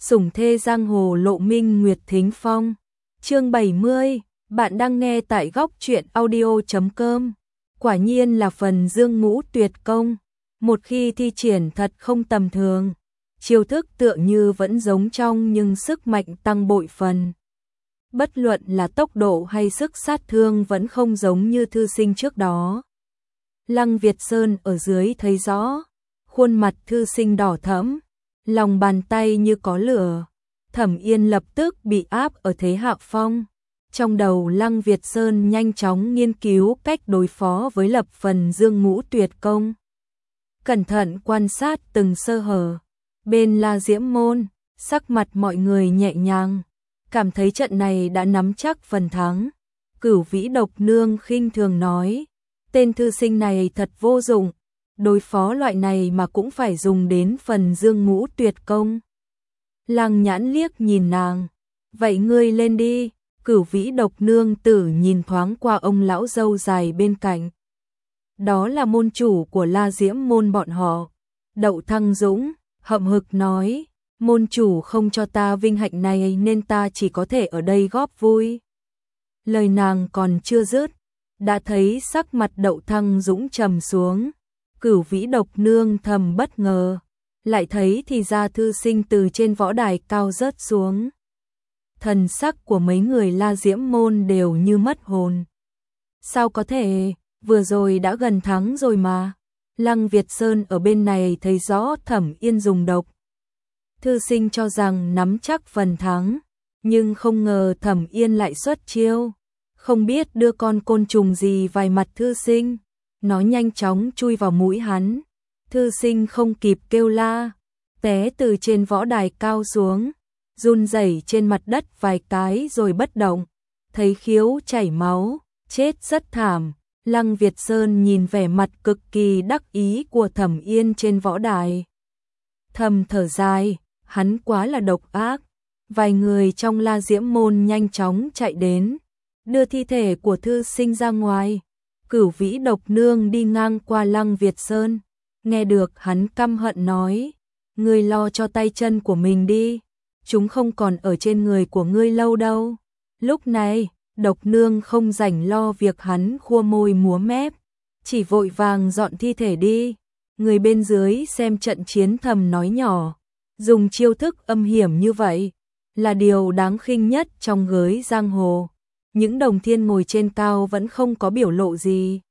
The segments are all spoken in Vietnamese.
Sủng thê giang hồ Lộ Minh Nguyệt Thính Phong. Chương 70, bạn đang nghe tại góc truyện audio.com. Quả nhiên là phần Dương Ngũ tuyệt công, một khi thi triển thật không tầm thường. Chiêu thức tựa như vẫn giống trong nhưng sức mạnh tăng bội phần. Bất luận là tốc độ hay sức sát thương vẫn không giống như thư sinh trước đó. Lăng Việt Sơn ở dưới thấy rõ, khuôn mặt thư sinh đỏ thẫm, lòng bàn tay như có lửa. Thẩm Yên lập tức bị áp ở thế hạ phong. Trong đầu Lăng Việt Sơn nhanh chóng nghiên cứu cách đối phó với lập phần Dương Ngũ tuyệt công. Cẩn thận quan sát từng sơ hở. Bên La Diễm Môn, sắc mặt mọi người nhẹ nhàng, cảm thấy trận này đã nắm chắc phần thắng. Cửu Vĩ Độc Nương khinh thường nói, tên thư sinh này thật vô dụng, đối phó loại này mà cũng phải dùng đến phần Dương Ngũ tuyệt công. Lăng Nhãn liếc nhìn nàng, vậy ngươi lên đi. Cửu Vĩ Độc Nương tử nhìn thoáng qua ông lão râu dài bên cạnh. Đó là môn chủ của La Diễm Môn bọn họ. Đậu Thăng Dũng hậm hực nói, môn chủ không cho ta vinh hạnh này nên ta chỉ có thể ở đây góp vui. Lời nàng còn chưa dứt, đã thấy sắc mặt Đậu Thăng Dũng trầm xuống. Cửu Vĩ Độc Nương thầm bất ngờ, lại thấy thì ra thư sinh từ trên võ đài cao rớt xuống. Thần sắc của mấy người La Diễm Môn đều như mất hồn. Sao có thể, vừa rồi đã gần thắng rồi mà. Lăng Việt Sơn ở bên này thấy rõ Thẩm Yên dùng độc. Thư sinh cho rằng nắm chắc phần thắng, nhưng không ngờ Thẩm Yên lại xuất chiêu. Không biết đưa con côn trùng gì vài mặt thư sinh, nó nhanh chóng chui vào mũi hắn. Thư sinh không kịp kêu la, té từ trên võ đài cao xuống, run rẩy trên mặt đất vài cái rồi bất động, thấy khiếu chảy máu, chết rất thảm. Lăng Việt Sơn nhìn vẻ mặt cực kỳ đắc ý của Thẩm Yên trên võ đài, thầm thở dài, hắn quá là độc ác. Vài người trong La Diễm Môn nhanh chóng chạy đến, đưa thi thể của thư sinh ra ngoài. Cửu Vĩ Độc Nương đi ngang qua Lăng Việt Sơn, nghe được hắn căm hận nói, ngươi lo cho tay chân của mình đi, chúng không còn ở trên người của ngươi lâu đâu. Lúc này, Độc Nương không rảnh lo việc hắn khua môi múa mép, chỉ vội vàng dọn thi thể đi. Người bên dưới xem trận chiến thầm nói nhỏ, dùng chiêu thức âm hiểm như vậy là điều đáng khinh nhất trong giới giang hồ. Những đồng thiên ngồi trên cao vẫn không có biểu lộ gì,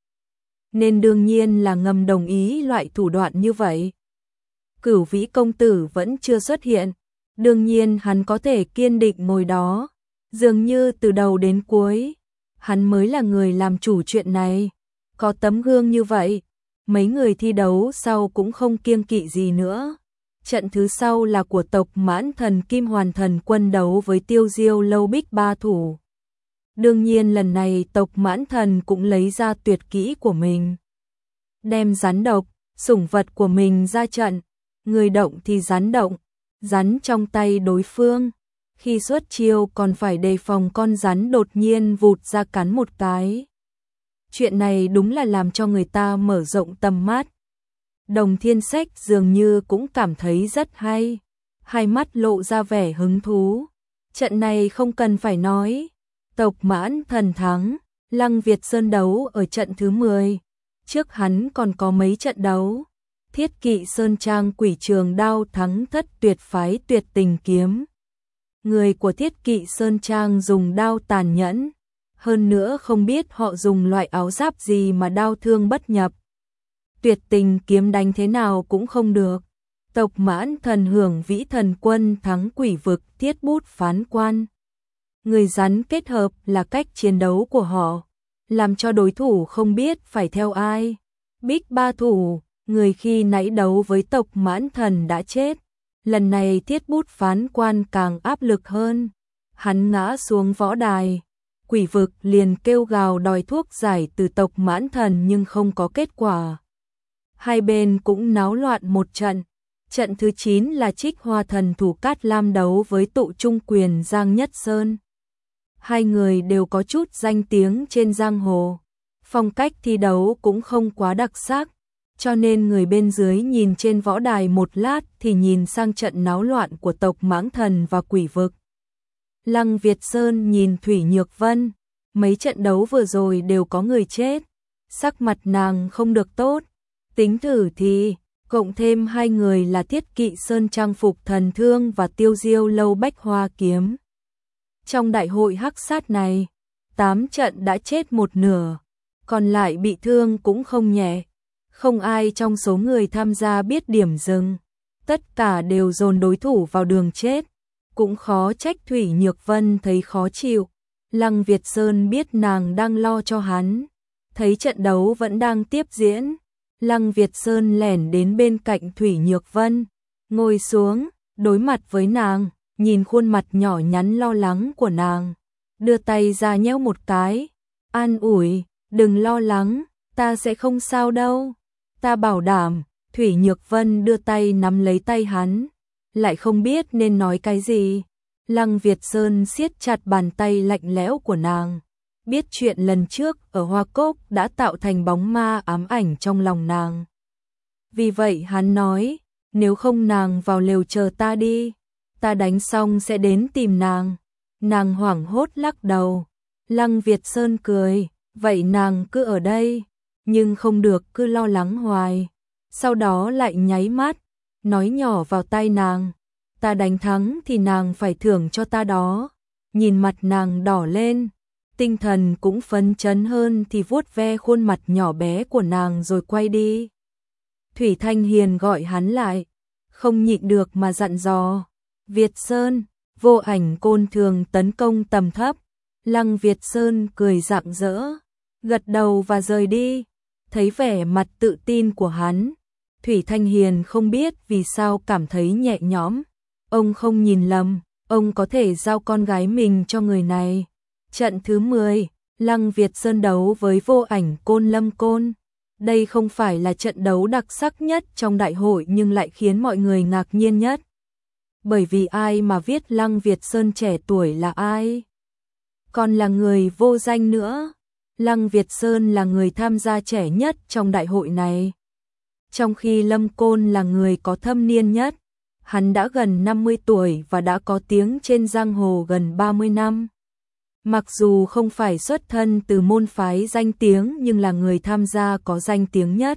nên đương nhiên là ngầm đồng ý loại thủ đoạn như vậy. Cửu Vĩ công tử vẫn chưa xuất hiện, đương nhiên hắn có thể kiên định ngồi đó, dường như từ đầu đến cuối, hắn mới là người làm chủ chuyện này. Có tấm gương như vậy, mấy người thi đấu sau cũng không kiêng kỵ gì nữa. Trận thứ sau là của tộc Mãn Thần Kim Hoàn Thần Quân đấu với Tiêu Diêu Lâu Bích ba thủ. Đương nhiên lần này tộc Mãn Thần cũng lấy ra tuyệt kỹ của mình, đem rắn độc, sủng vật của mình ra trận. Người động thì rắn động, rắn trong tay đối phương. Khi xuất chiêu còn phải đề phòng con rắn đột nhiên vụt ra cắn một cái. Chuyện này đúng là làm cho người ta mở rộng tầm mắt. Đồng Thiên Sách dường như cũng cảm thấy rất hay, hai mắt lộ ra vẻ hứng thú. Trận này không cần phải nói, tộc Mãn Thần thắng. Lăng Việt Sơn đấu ở trận thứ 10, trước hắn còn có mấy trận đấu. Thiết Kỵ Sơn Trang Quỷ Trường Đao thắng Thất Tuyệt phái Tuyệt Tình Kiếm. Người của Thiết Kỵ Sơn Trang dùng đao tàn nhẫn, hơn nữa không biết họ dùng loại áo giáp gì mà đao thương bất nhập. Tuyệt Tình Kiếm đánh thế nào cũng không được. Tộc Mãn Thần Hưởng Vĩ Thần Quân thắng Quỷ Vực Thiết Bút Phán Quan. Người rắn kết hợp là cách chiến đấu của họ, làm cho đối thủ không biết phải theo ai. Bích ba thủ, người khi nãy đấu với tộc Mãn Thần đã chết, lần này Thiết Bút Phán Quan càng áp lực hơn. Hắn ngã xuống võ đài, Quỷ Vực liền kêu gào đòi thuốc giải từ tộc Mãn Thần nhưng không có kết quả. Hai bên cũng náo loạn một trận. Trận thứ 9 là Trích Hoa Thần thủ Cát Lam đấu với Tụ Trung Quyền Giang Nhất Sơn. Hai người đều có chút danh tiếng trên giang hồ, phong cách thi đấu cũng không quá đặc sắc, cho nên người bên dưới nhìn trên võ đài một lát thì nhìn sang trận náo loạn của tộc Mãng Thần và Quỷ Vực. Lăng Việt Sơn nhìn Thủy Nhược Vân, mấy trận đấu vừa rồi đều có người chết, sắc mặt nàng không được tốt, tính thử thì cộng thêm hai người là Thiết Kỵ Sơn trang phục thần thương và Tiêu Diêu lâu bách hoa kiếm. Trong đại hội hắc sát này, 8 trận đã chết một nửa, còn lại bị thương cũng không nhẹ. Không ai trong số người tham gia biết điểm dừng, tất cả đều dồn đối thủ vào đường chết. Cũng khó trách Thủy Nhược Vân thấy khó chịu. Lăng Việt Sơn biết nàng đang lo cho hắn, thấy trận đấu vẫn đang tiếp diễn. Lăng Việt Sơn lẻn đến bên cạnh Thủy Nhược Vân, ngồi xuống, đối mặt với nàng, nhìn khuôn mặt nhỏ nhắn lo lắng của nàng, đưa tay ra nhéo một cái, an ủi, đừng lo lắng, ta sẽ không sao đâu, ta bảo đảm. Thủy Nhược Vân đưa tay nắm lấy tay hắn, lại không biết nên nói cái gì. Lăng Việt Sơn siết chặt bàn tay lạnh lẽo của nàng, biết chuyện lần trước ở Hoa Cốc đã tạo thành bóng ma ám ảnh trong lòng nàng. Vì vậy hắn nói, nếu không nàng vào lều chờ ta đi, ta đánh xong sẽ đến tìm nàng. Nàng hoảng hốt lắc đầu. Lăng Việt Sơn cười, vậy nàng cứ ở đây, nhưng không được cứ lo lắng hoài. Sau đó lại nháy mắt, nói nhỏ vào tai nàng, ta đánh thắng thì nàng phải thưởng cho ta đó. Nhìn mặt nàng đỏ lên, tinh thần cũng phấn chấn hơn thì vuốt ve khuôn mặt nhỏ bé của nàng rồi quay đi. Thủy Thanh Hiền gọi hắn lại, không nhịn được mà dặn dò, Việt Sơn, Vô Ảnh Côn thường tấn công tầm thấp. Lăng Việt Sơn cười rạng rỡ, gật đầu và rời đi. Thấy vẻ mặt tự tin của hắn, Thủy Thanh Hiền không biết vì sao cảm thấy nhẹ nhõm. Ông không nhìn lầm, ông có thể giao con gái mình cho người này. Trận thứ 10, Lăng Việt Sơn đấu với Vô Ảnh Côn Lâm Côn. Đây không phải là trận đấu đặc sắc nhất trong đại hội nhưng lại khiến mọi người ngạc nhiên nhất. Bởi vì ai mà viết Lăng Việt Sơn trẻ tuổi là ai? Còn là người vô danh nữa. Lăng Việt Sơn là người tham gia trẻ nhất trong đại hội này. Trong khi Lâm Côn là người có thâm niên nhất. Hắn đã gần 50 tuổi và đã có tiếng trên giang hồ gần 30 năm. Mặc dù không phải xuất thân từ môn phái danh tiếng nhưng là người tham gia có danh tiếng nhất.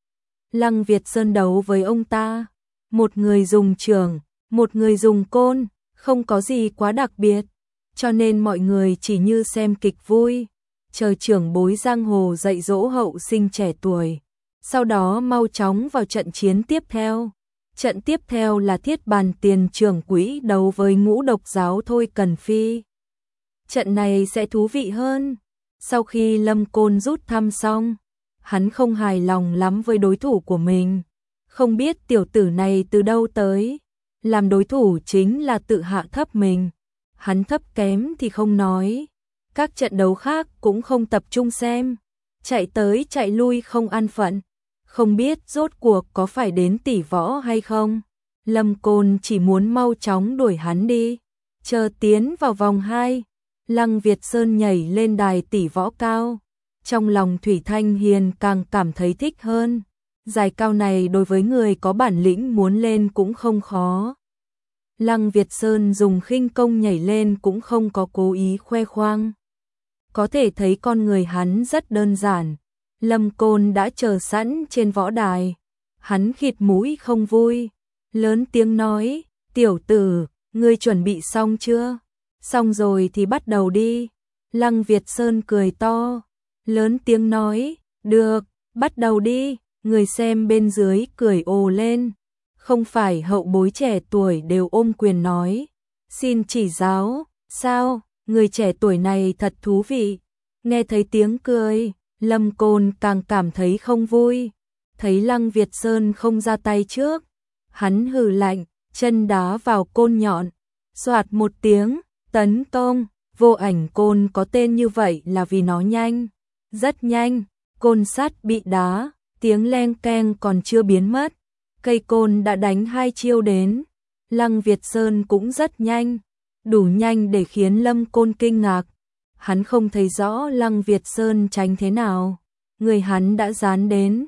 Lăng Việt Sơn đấu với ông ta, một người dùng trường, một người dùng côn, không có gì quá đặc biệt, cho nên mọi người chỉ như xem kịch vui, chờ trưởng bối giang hồ dạy dỗ hậu sinh trẻ tuổi, sau đó mau chóng vào trận chiến tiếp theo. Trận tiếp theo là Thiết Bàn Tiền trưởng quỹ đấu với Ngũ Độc Giáo Thôi Cần Phi. Trận này sẽ thú vị hơn. Sau khi Lâm Côn rút thăm xong, hắn không hài lòng lắm với đối thủ của mình. Không biết tiểu tử này từ đâu tới, làm đối thủ chính là tự hạ thấp mình. Hắn thấp kém thì không nói, các trận đấu khác cũng không tập trung xem, chạy tới chạy lui không an phận. Không biết rốt cuộc có phải đến tỷ võ hay không. Lâm Côn chỉ muốn mau chóng đuổi hắn đi, chờ tiến vào vòng 2. Lăng Việt Sơn nhảy lên đài tỷ võ cao. Trong lòng Thủy Thanh Hiền càng cảm thấy thích hơn. Đài cao này đối với người có bản lĩnh muốn lên cũng không khó. Lăng Việt Sơn dùng khinh công nhảy lên cũng không có cố ý khoe khoang. Có thể thấy con người hắn rất đơn giản. Lâm Côn đã chờ sẵn trên võ đài. Hắn khịt mũi không vui, lớn tiếng nói, tiểu tử, ngươi chuẩn bị xong chưa? Xong rồi thì bắt đầu đi. Lăng Việt Sơn cười to, lớn tiếng nói, được, bắt đầu đi. Người xem bên dưới cười ồ lên. Không phải hậu bối trẻ tuổi đều ôm quyền nói, xin chỉ giáo, sao, người trẻ tuổi này thật thú vị. Nghe thấy tiếng cười, Lâm Côn càng cảm thấy không vui. Thấy Lăng Việt Sơn không ra tay trước, hắn hừ lạnh, chân đá vào côn nhọn, xoạt một tiếng, tấn công. Vô Ảnh Côn có tên như vậy là vì nó nhanh, rất nhanh. Côn sắt bị đá, tiếng leng keng còn chưa biến mất, cây côn đã đánh 2 chiêu đến. Lăng Việt Sơn cũng rất nhanh, đủ nhanh để khiến Lâm Côn kinh ngạc. Hắn không thấy rõ Lăng Việt Sơn tránh thế nào, người hắn đã dán đến.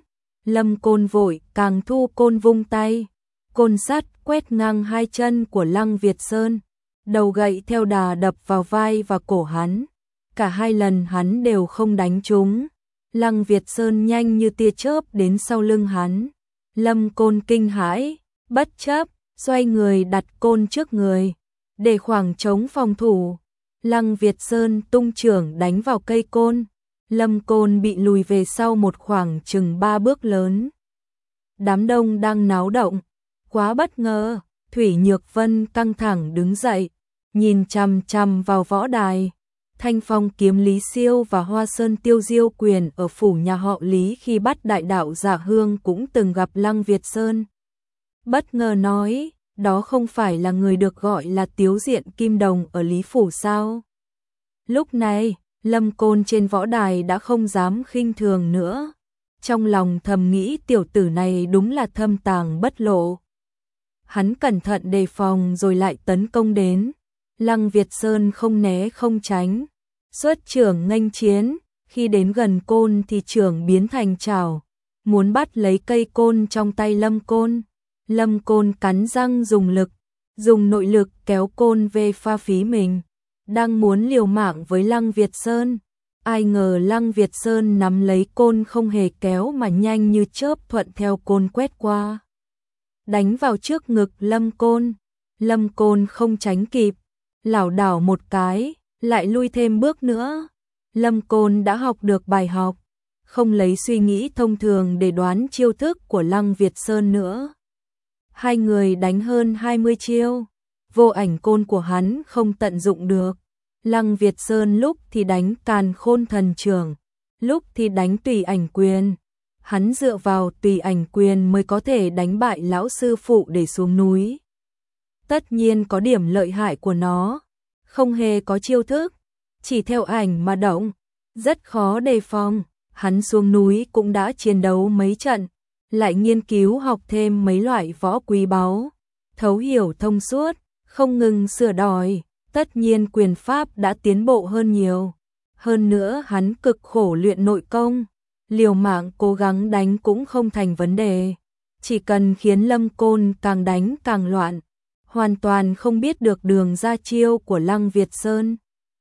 Lâm Côn vội càng thu côn vung tay, côn sắt quét ngang hai chân của Lăng Việt Sơn, đầu gậy theo đà đập vào vai và cổ hắn. Cả hai lần hắn đều không đánh trúng. Lăng Việt Sơn nhanh như tia chớp đến sau lưng hắn. Lâm Côn kinh hãi, bất chấp, xoay người đặt côn trước người, để khoảng trống phòng thủ. Lăng Việt Sơn tung chưởng đánh vào cây côn. Lâm Côn bị lùi về sau một khoảng chừng 3 bước lớn. Đám đông đang náo động. Quá bất ngờ, Thủy Nhược Vân căng thẳng đứng dậy, nhìn chằm chằm vào võ đài. Thanh Phong kiếm Lý Siêu và Hoa Sơn Tiêu Diêu Quyền ở phủ nhà họ Lý khi bắt đại đạo Dạ Hương cũng từng gặp Lăng Việt Sơn. Bất ngờ nói, đó không phải là người được gọi là Tiếu Diện Kim Đồng ở Lý Phủ sao? Lúc này, Lâm Côn trên võ đài đã không dám khinh thường nữa. Trong lòng thầm nghĩ tiểu tử này đúng là thâm tàng bất lộ. Hắn cẩn thận đề phòng rồi lại tấn công đến. Lăng Việt Sơn không né không tránh, xuất chưởng nghênh chiến, khi đến gần côn thì chưởng biến thành chảo, muốn bắt lấy cây côn trong tay Lâm Côn. Lâm Côn cắn răng dùng nội lực kéo côn về pha phí mình, đang muốn liều mạng với Lăng Việt Sơn. Ai ngờ Lăng Việt Sơn nắm lấy côn không hề kéo mà nhanh như chớp thuận theo côn quét qua, đánh vào trước ngực Lâm Côn. Lâm Côn không tránh kịp, lảo đảo một cái, lại lui thêm bước nữa. Lâm Côn đã học được bài học, không lấy suy nghĩ thông thường để đoán chiêu thức của Lăng Việt Sơn nữa. Hai người đánh hơn 20 chiêu, vô ảnh côn của hắn không tận dụng được. Lăng Việt Sơn lúc thì đánh Càn Khôn Thần Chưởng, lúc thì đánh Tùy Ảnh Quyền. Hắn dựa vào Tùy Ảnh Quyền mới có thể đánh bại lão sư phụ để xuống núi. Tất nhiên có điểm lợi hại của nó, không hề có chiêu thức, chỉ theo ảnh mà động, rất khó đề phòng. Hắn xuống núi cũng đã chiến đấu mấy trận, lại nghiên cứu học thêm mấy loại võ quý báu, thấu hiểu thông suốt, không ngừng sửa đổi, tất nhiên quyền pháp đã tiến bộ hơn nhiều. Hơn nữa hắn cực khổ luyện nội công, liều mạng cố gắng đánh cũng không thành vấn đề, chỉ cần khiến Lâm Côn càng đánh càng loạn, hoàn toàn không biết được đường ra chiêu của Lăng Việt Sơn.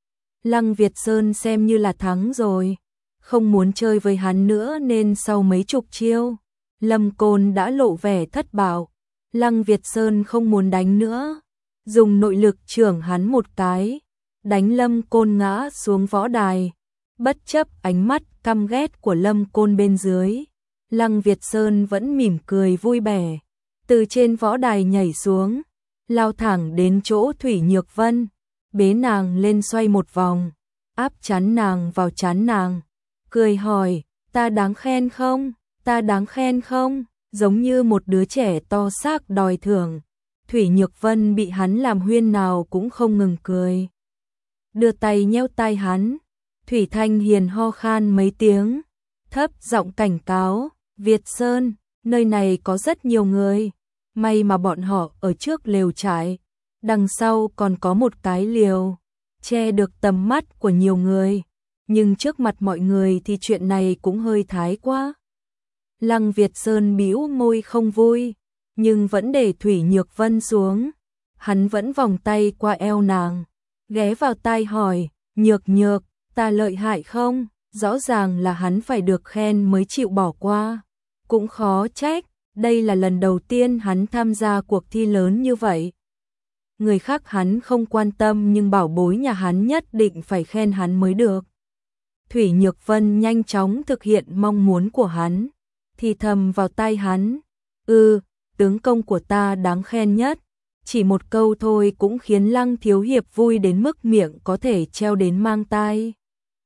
Lăng Việt Sơn xem như là thắng rồi, không muốn chơi với hắn nữa nên sau mấy chục chiêu, Lâm Côn đã lộ vẻ thất bại. Lăng Việt Sơn không muốn đánh nữa, dùng nội lực chưởng hắn một cái, đánh Lâm Côn ngã xuống võ đài. Bất chấp ánh mắt căm ghét của Lâm Côn bên dưới, Lăng Việt Sơn vẫn mỉm cười vui vẻ, từ trên võ đài nhảy xuống, lao thẳng đến chỗ Thủy Nhược Vân, bế nàng lên xoay một vòng, áp chán nàng vào chán nàng, cười hỏi, ta đáng khen không, ta đáng khen không, giống như một đứa trẻ to xác đòi thưởng. Thủy Nhược Vân bị hắn làm huyên nào cũng không ngừng cười, đưa tay nheo tai hắn. Thủy Thanh Hiền ho khan mấy tiếng, thấp giọng cảnh cáo, Việt Sơn, nơi này có rất nhiều người, may mà bọn họ ở trước lều trại, đằng sau còn có một cái liều, che được tầm mắt của nhiều người, nhưng trước mặt mọi người thì chuyện này cũng hơi thái quá. Lăng Việt Sơn bĩu môi không vui, nhưng vẫn để Thủy Nhược Vân xuống, hắn vẫn vòng tay qua eo nàng, ghé vào tai hỏi, Nhược Nhược, ta lợi hại không? Rõ ràng là hắn phải được khen mới chịu bỏ qua. Cũng khó trách, đây là lần đầu tiên hắn tham gia cuộc thi lớn như vậy. Người khác hắn không quan tâm nhưng bảo bối nhà hắn nhất định phải khen hắn mới được. Thủy Nhược Vân nhanh chóng thực hiện mong muốn của hắn, thì thầm vào tai hắn, tướng công của ta đáng khen nhất. Chỉ một câu thôi cũng khiến Lăng thiếu hiệp vui đến mức miệng có thể treo đến mang tai.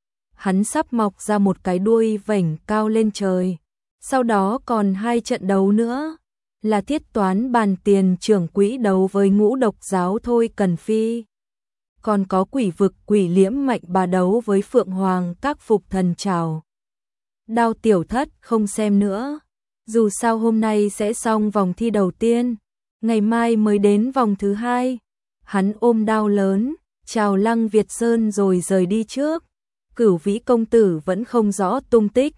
Hắn sắp mọc ra một cái đuôi vểnh cao lên trời. Sau đó còn 2 trận đấu nữa, là thiết toán bàn tiền trưởng quỹ đấu với Ngũ Độc giáo Thôi Cần Phi. Còn có quỷ vực quỷ liễm mạnh bà đấu với Phượng Hoàng các phục thần trảo. Đao tiểu thất không xem nữa, dù sao hôm nay sẽ xong vòng thi đầu tiên, ngày mai mới đến vòng thứ 2. Hắn ôm đao lớn, chào Lăng Việt Sơn rồi rời đi trước. Cửu Vĩ công tử vẫn không rõ tung tích,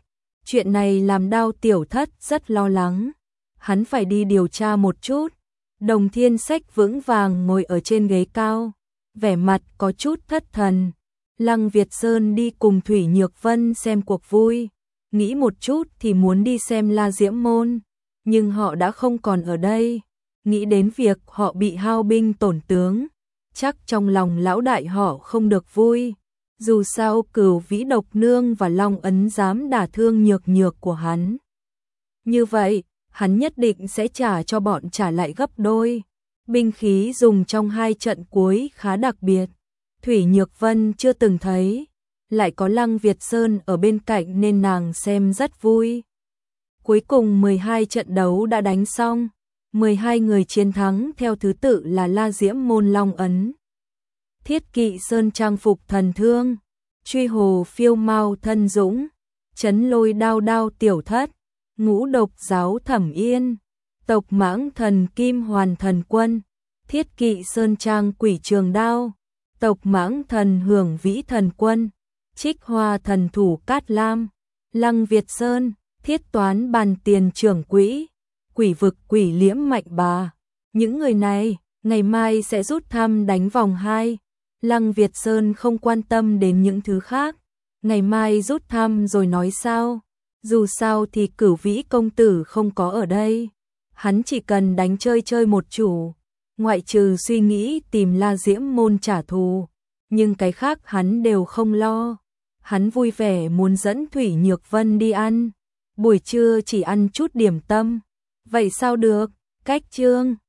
Chuyện này làm Đao Tiểu Thất rất lo lắng. Hắn phải đi điều tra một chút. Đồng Thiên Sách vững vàng ngồi ở trên ghế cao, vẻ mặt có chút thất thần. Lăng Việt Sơn đi cùng Thủy Nhược Vân xem cuộc vui, nghĩ một chút thì muốn đi xem La Diễm Môn, nhưng họ đã không còn ở đây. Nghĩ đến việc họ bị hao binh tổn tướng, chắc trong lòng lão đại họ không được vui. Dù sao Cửu Vĩ Độc Nương và Long Ấn dám đả thương nhược nhược của hắn. Như vậy, hắn nhất định sẽ trả cho bọn trả lại gấp đôi. Binh khí dùng trong 2 trận cuối khá đặc biệt, Thủy Nhược Vân chưa từng thấy, lại có Lăng Việt Sơn ở bên cạnh nên nàng xem rất vui. Cuối cùng 12 trận đấu đã đánh xong, 12 người chiến thắng theo thứ tự là La Diễm Môn Long Ấn, Thiết Kỵ Sơn trang phục thần thương, Truy Hồ Phiêu Mao Thân Dũng, Chấn Lôi Đao Đao Tiểu Thất, Ngũ Độc Giáo Thẩm Yên, Tộc Mãng Thần Kim Hoàn Thần Quân, Thiết Kỵ Sơn trang Quỷ Trường Đao, Tộc Mãng Thần Hưởng Vĩ Thần Quân, Trích Hoa Thần Thủ Cát Lam, Lăng Việt Sơn, Thiết Toán Bàn Tiền Trưởng Quỹ, Quỷ Vực Quỷ Liễm Mạnh Bà. Những người này, ngày mai sẽ rút thăm đánh vòng 2. Lăng Việt Sơn không quan tâm đến những thứ khác. Ngày mai rút thăm rồi nói sao? Dù sao thì Cửu Vĩ công tử không có ở đây. Hắn chỉ cần đánh chơi chơi một chủ. Ngoại trừ suy nghĩ tìm La Diễm Môn trả thù. Nhưng cái khác hắn đều không lo. Hắn vui vẻ muốn dẫn Thủy Nhược Vân đi ăn. Buổi trưa chỉ ăn chút điểm tâm. Vậy sao được? Cách chương